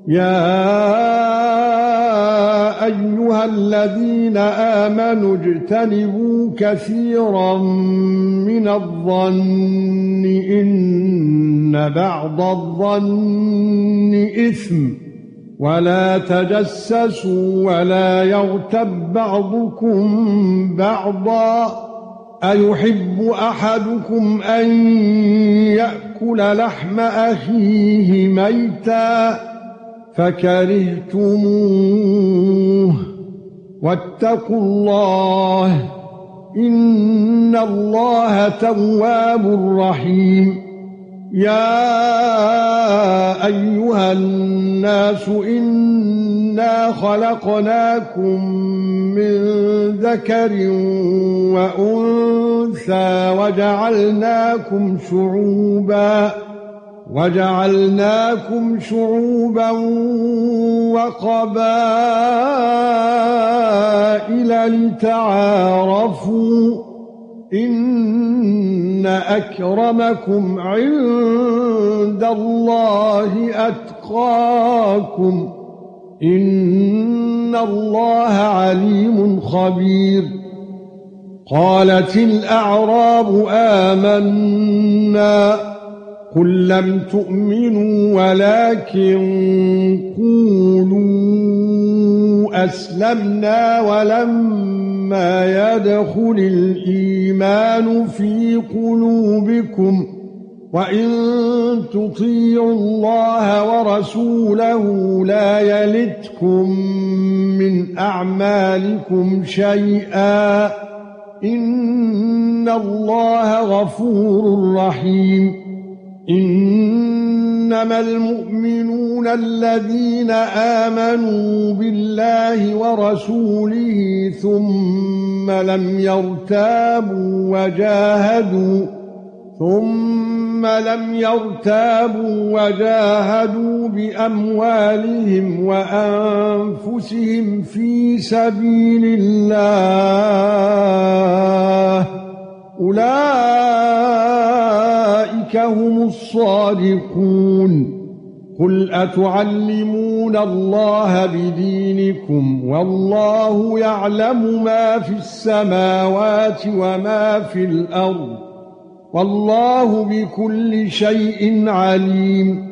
يا ايها الذين آمنوا اجتنبوا كثيرا من الظن ان بعض الظن اثم ولا تجسسوا ولا يغتب بعضكم بعضا ايحب احدكم ان يأكل لحم اخيه ميتا فكرهتموه واتقوا الله ان الله تواب رحيم يا ايها الناس إنا خلقناكم من ذكر وانثى وجعلناكم شعوبا وقبائل لتعارفوا ان اكرمكم عند الله اتقاكم ان الله عليم خبير قالت الاعراب آمنا قل لم تؤمنوا ولكن قولوا اسلمنا ولما يدخل الايمان في قلوبكم وان تطيعوا الله ورسوله لا يلتكم من اعمالكم شيئا ان الله غفور رحيم انما المؤمنون الذين آمنوا بالله ورسوله ثم لم يرتابوا وجاهدوا باموالهم وانفسهم في سبيل الله اولئك هم الصادقون قل اتعلمون الله بدينكم والله يعلم ما في السماوات وما في الارض والله بكل شيء عليم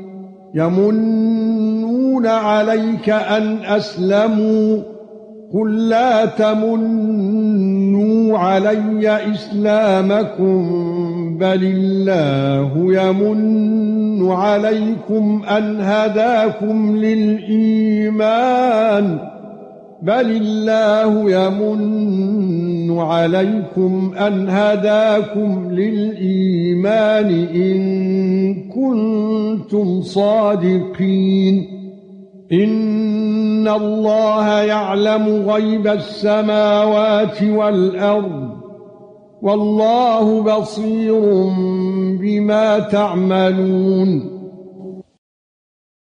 يمنون عليك ان اسلموا قل لا تمنوا علي اسلامكم بل الله يمن عليكم ان هداكم للإيمان إن كنتم صادقين إن الله يعلم غيب السماوات والأرض والله بصير بما تعملون